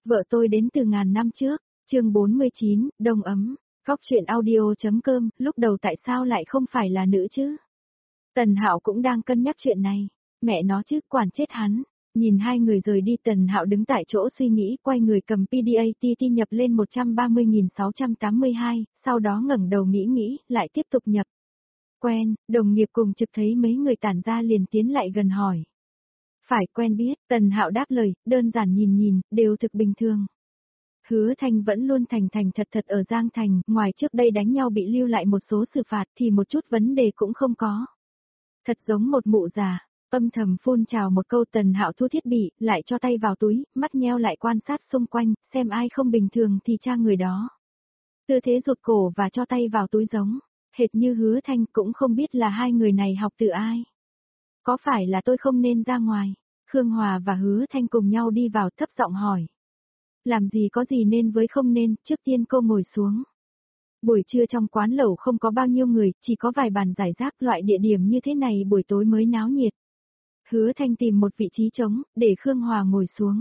Vợ tôi đến từ ngàn năm trước, chương 49, Đông ấm, Góc truyện audio.com, lúc đầu tại sao lại không phải là nữ chứ? Tần Hạo cũng đang cân nhắc chuyện này, mẹ nó chứ, quản chết hắn. Nhìn hai người rời đi, Tần Hạo đứng tại chỗ suy nghĩ, quay người cầm PDATT nhập lên 130.682, sau đó ngẩng đầu nghĩ, lại tiếp tục nhập. Quen, đồng nghiệp cùng trực thấy mấy người tản ra liền tiến lại gần hỏi. Phải quen biết, Tần Hạo đáp lời, đơn giản nhìn, đều thực bình thường. Hứa Thanh vẫn luôn thành thật ở Giang Thành, ngoài trước đây đánh nhau bị lưu lại một số xử phạt thì một chút vấn đề cũng không có. Thật giống một mụ già, âm thầm phun trào một câu. Tần Hạo thu thiết bị, lại cho tay vào túi, mắt nheo lại quan sát xung quanh, xem ai không bình thường thì tra người đó. Tư thế rụt cổ và cho tay vào túi giống, hệt như Hứa Thanh, cũng không biết là hai người này học từ ai. Có phải là tôi không nên ra ngoài? Khương Hòa và Hứa Thanh cùng nhau đi vào, thấp giọng hỏi. Làm gì có gì nên với không nên, trước tiên cô ngồi xuống. Buổi trưa trong quán lẩu không có bao nhiêu người, chỉ có vài bàn giải rác, loại địa điểm như thế này buổi tối mới náo nhiệt. Hứa Thanh tìm một vị trí trống, để Khương Hòa ngồi xuống.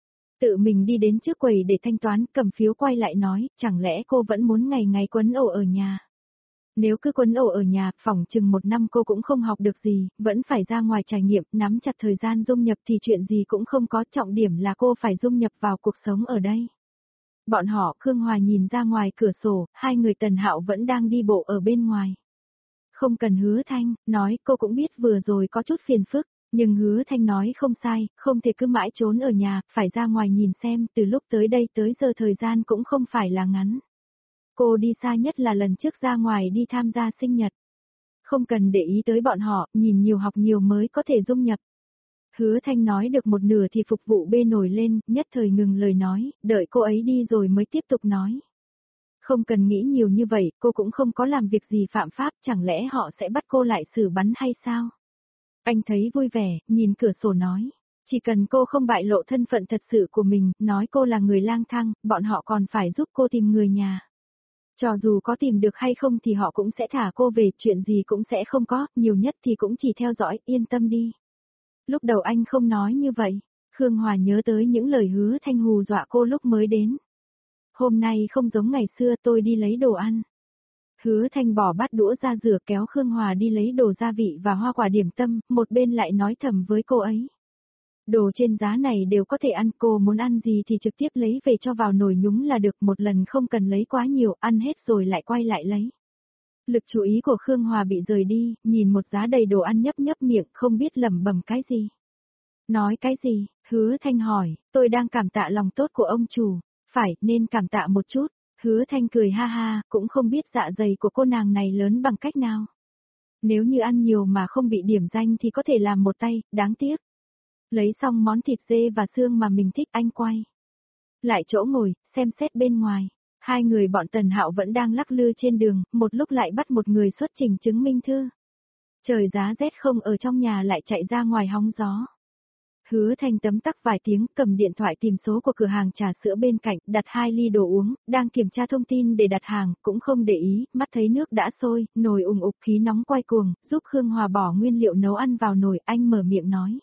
Tự mình đi đến trước quầy để thanh toán, cầm phiếu quay lại nói, chẳng lẽ cô vẫn muốn ngày ngày quấn ổ ở nhà? Nếu cứ quấn ổ ở nhà, phỏng chừng 1 năm cô cũng không học được gì, vẫn phải ra ngoài trải nghiệm, nắm chặt thời gian dung nhập thì chuyện gì cũng không có, trọng điểm là cô phải dung nhập vào cuộc sống ở đây. Bọn họ, Khương Hòa nhìn ra ngoài cửa sổ, hai người Tần Hạo vẫn đang đi bộ ở bên ngoài. Không cần. Hứa Thanh, nói, cô cũng biết vừa rồi có chút phiền phức, nhưng Hứa Thanh nói không sai, không thể cứ mãi trốn ở nhà, phải ra ngoài nhìn xem, từ lúc tới đây tới giờ thời gian cũng không phải là ngắn. Cô đi xa nhất là lần trước ra ngoài đi tham gia sinh nhật. Không cần để ý tới bọn họ, nhìn nhiều học nhiều mới có thể dung nhập. Hứa Thanh nói được một nửa thì phục vụ bê nổi lên, nhất thời ngừng lời nói, đợi cô ấy đi rồi mới tiếp tục nói. Không cần nghĩ nhiều như vậy, cô cũng không có làm việc gì phạm pháp, chẳng lẽ họ sẽ bắt cô lại xử bắn hay sao? Anh thấy vui vẻ, nhìn cửa sổ nói. Chỉ cần cô không bại lộ thân phận thật sự của mình, nói cô là người lang thang, bọn họ còn phải giúp cô tìm người nhà. Cho dù có tìm được hay không thì họ cũng sẽ thả cô về, chuyện gì cũng sẽ không có, nhiều nhất thì cũng chỉ theo dõi, yên tâm đi. Lúc đầu anh không nói như vậy, Khương Hòa nhớ tới những lời Hứa Thanh hù dọa cô lúc mới đến. Hôm nay không giống ngày xưa, tôi đi lấy đồ ăn. Hứa Thanh bỏ bát đũa ra rửa, kéo Khương Hòa đi lấy đồ gia vị và hoa quả điểm tâm, một bên lại nói thầm với cô ấy. Đồ trên giá này đều có thể ăn, cô muốn ăn gì thì trực tiếp lấy về cho vào nồi nhúng là được, một lần không cần lấy quá nhiều, ăn hết rồi lại quay lại lấy. Lực chú ý của Khương Hòa bị rời đi, nhìn một giá đầy đồ ăn nhấp miệng, không biết lẩm bẩm cái gì. Nói cái gì? Hứa Thanh hỏi, tôi đang cảm tạ lòng tốt của ông chủ, phải, nên cảm tạ một chút. Hứa Thanh cười ha ha, cũng không biết dạ dày của cô nàng này lớn bằng cách nào. Nếu như ăn nhiều mà không bị điểm danh thì có thể làm một tay, đáng tiếc. Lấy xong món thịt dê và xương mà mình thích, anh quay lại chỗ ngồi, xem xét bên ngoài. Hai người bọn Tần Hạo vẫn đang lắc lư trên đường, một lúc lại bắt một người xuất trình chứng minh thư. Trời giá rét không ở trong nhà lại chạy ra ngoài hóng gió. Hứa Thanh tấm tắc vài tiếng, cầm điện thoại tìm số của cửa hàng trà sữa bên cạnh, đặt 2 ly đồ uống, đang kiểm tra thông tin để đặt hàng, cũng không để ý, mắt thấy nước đã sôi, nồi ùng ục khí nóng quay cuồng, giúp Khương Hòa bỏ nguyên liệu nấu ăn vào nồi, anh mở miệng nói.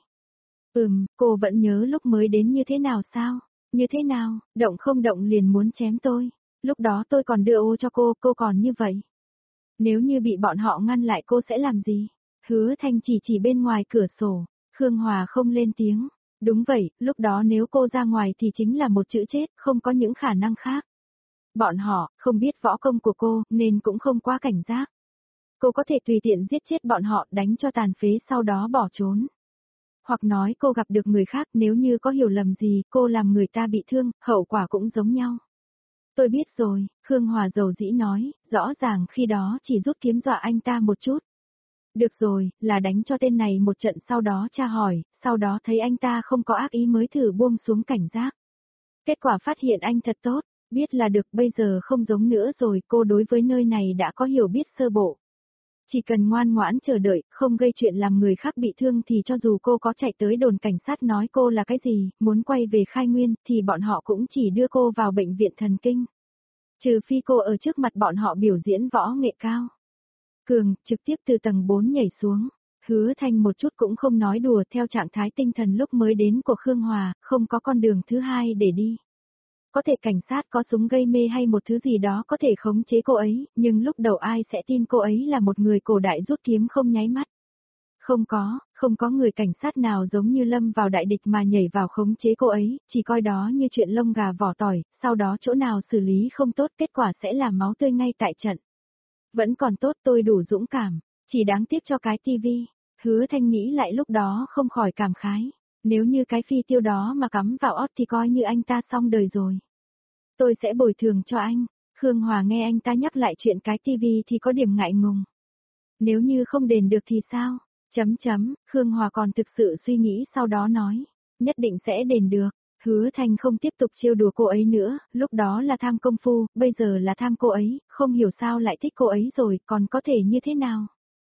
Cô vẫn nhớ lúc mới đến như thế nào sao? Như thế nào, động không động liền muốn chém tôi. Lúc đó tôi còn đưa ô cho cô còn như vậy. Nếu như bị bọn họ ngăn lại cô sẽ làm gì? Hứa Thanh chỉ bên ngoài cửa sổ. Khương Hòa không lên tiếng. Đúng vậy, lúc đó nếu cô ra ngoài thì chính là một chữ chết, không có những khả năng khác. Bọn họ không biết võ công của cô, nên cũng không quá cảnh giác. Cô có thể tùy tiện giết chết bọn họ, đánh cho tàn phế sau đó bỏ trốn. Hoặc nói cô gặp được người khác, nếu như có hiểu lầm gì, cô làm người ta bị thương, hậu quả cũng giống nhau. Tôi biết rồi, Khương Hòa dầu dĩ nói, rõ ràng khi đó chỉ rút kiếm dọa anh ta một chút. Được rồi, là đánh cho tên này một trận, sau đó tra hỏi, sau đó thấy anh ta không có ác ý mới thử buông xuống cảnh giác. Kết quả phát hiện anh thật tốt, biết là được, bây giờ không giống nữa rồi, cô đối với nơi này đã có hiểu biết sơ bộ. Chỉ cần ngoan ngoãn chờ đợi, không gây chuyện làm người khác bị thương thì cho dù cô có chạy tới đồn cảnh sát nói cô là cái gì, muốn quay về khai nguyên, thì bọn họ cũng chỉ đưa cô vào bệnh viện thần kinh. Trừ phi cô ở trước mặt bọn họ biểu diễn võ nghệ cao. Cường, trực tiếp từ tầng 4 nhảy xuống. Hứa Thanh một chút cũng không nói đùa, theo trạng thái tinh thần lúc mới đến của Khương Hòa, không có con đường thứ hai để đi. Có thể cảnh sát có súng gây mê hay một thứ gì đó có thể khống chế cô ấy, nhưng lúc đầu ai sẽ tin cô ấy là một người cổ đại rút kiếm không nháy mắt. Không có người cảnh sát nào giống như lâm vào đại địch mà nhảy vào khống chế cô ấy, chỉ coi đó như chuyện lông gà vỏ tỏi, sau đó chỗ nào xử lý không tốt kết quả sẽ là máu tươi ngay tại trận. Vẫn còn tốt tôi đủ dũng cảm, chỉ đáng tiếc cho cái tivi. Hứa Thanh nghĩ lại lúc đó không khỏi cảm khái. Nếu như cái phi tiêu đó mà cắm vào ót thì coi như anh ta xong đời rồi. Tôi sẽ bồi thường cho anh. Khương Hòa nghe anh ta nhắc lại chuyện cái tivi thì có điểm ngại ngùng. Nếu như không đền được thì sao? Khương Hòa còn thực sự suy nghĩ sau đó nói. Nhất định sẽ đền được. Hứa Thanh không tiếp tục trêu đùa cô ấy nữa, lúc đó là tham công phu, bây giờ là tham cô ấy, không hiểu sao lại thích cô ấy rồi, còn có thể như thế nào?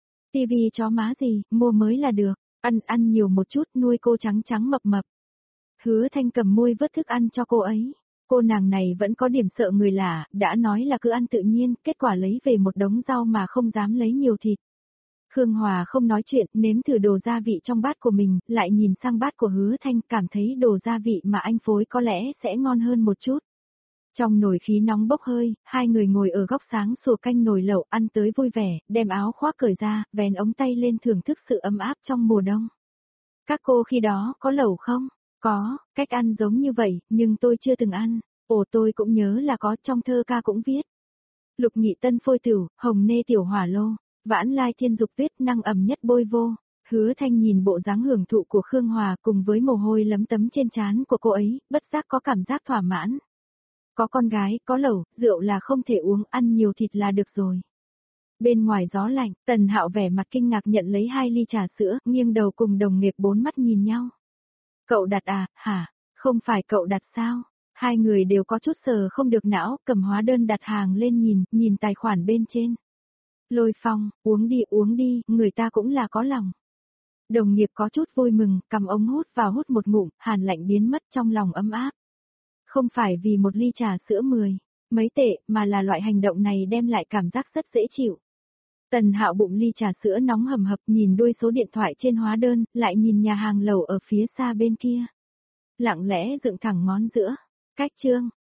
Tivi chó má gì, mua mới là được, ăn nhiều một chút nuôi cô trắng trắng mập mập. Hứa Thanh cầm môi vớt thức ăn cho cô ấy. Cô nàng này vẫn có điểm sợ người lạ, đã nói là cứ ăn tự nhiên, kết quả lấy về một đống rau mà không dám lấy nhiều thịt. Khương Hòa không nói chuyện, nếm thử đồ gia vị trong bát của mình, lại nhìn sang bát của Hứa Thanh, cảm thấy đồ gia vị mà anh phối có lẽ sẽ ngon hơn một chút. Trong nồi khí nóng bốc hơi, hai người ngồi ở góc sáng sủa canh nồi lẩu ăn tới vui vẻ, đem áo khoác cởi ra, vén ống tay lên thưởng thức sự ấm áp trong mùa đông. Các cô khi đó có lẩu không? Có, cách ăn giống như vậy, nhưng tôi chưa từng ăn. Ồ tôi cũng nhớ là có, trong thơ ca cũng viết. Lục nhị tân phôi tửu, hồng nê tiểu hỏa lô, vãn lai thiên dục viết năng ẩm nhất bôi vô. Hứa Thanh nhìn bộ dáng hưởng thụ của Khương Hòa cùng với mồ hôi lấm tấm trên trán của cô ấy, bất giác có cảm giác thỏa mãn. Có con gái, có lẩu, rượu là không thể uống, ăn nhiều thịt là được rồi. Bên ngoài gió lạnh, Tần Hạo vẻ mặt kinh ngạc nhận lấy 2 ly trà sữa, nghiêng đầu cùng đồng nghiệp bốn mắt nhìn nhau. Cậu Đạt à, hả? Không phải cậu Đạt sao? Hai người đều có chút sờ không được não, cầm hóa đơn đặt hàng lên nhìn tài khoản bên trên. Lôi Phong, uống đi, người ta cũng là có lòng. Đồng nghiệp có chút vui mừng, cầm ống hút vào hút một ngụm, hàn lạnh biến mất trong lòng ấm áp. Không phải vì một ly trà sữa 10 mấy tệ, mà là loại hành động này đem lại cảm giác rất dễ chịu. Tần Hạo bụng ly trà sữa nóng hầm hập nhìn đuôi số điện thoại trên hóa đơn, lại nhìn nhà hàng lẩu ở phía xa bên kia. Lặng lẽ dựng thẳng ngón giữa. Cách chương.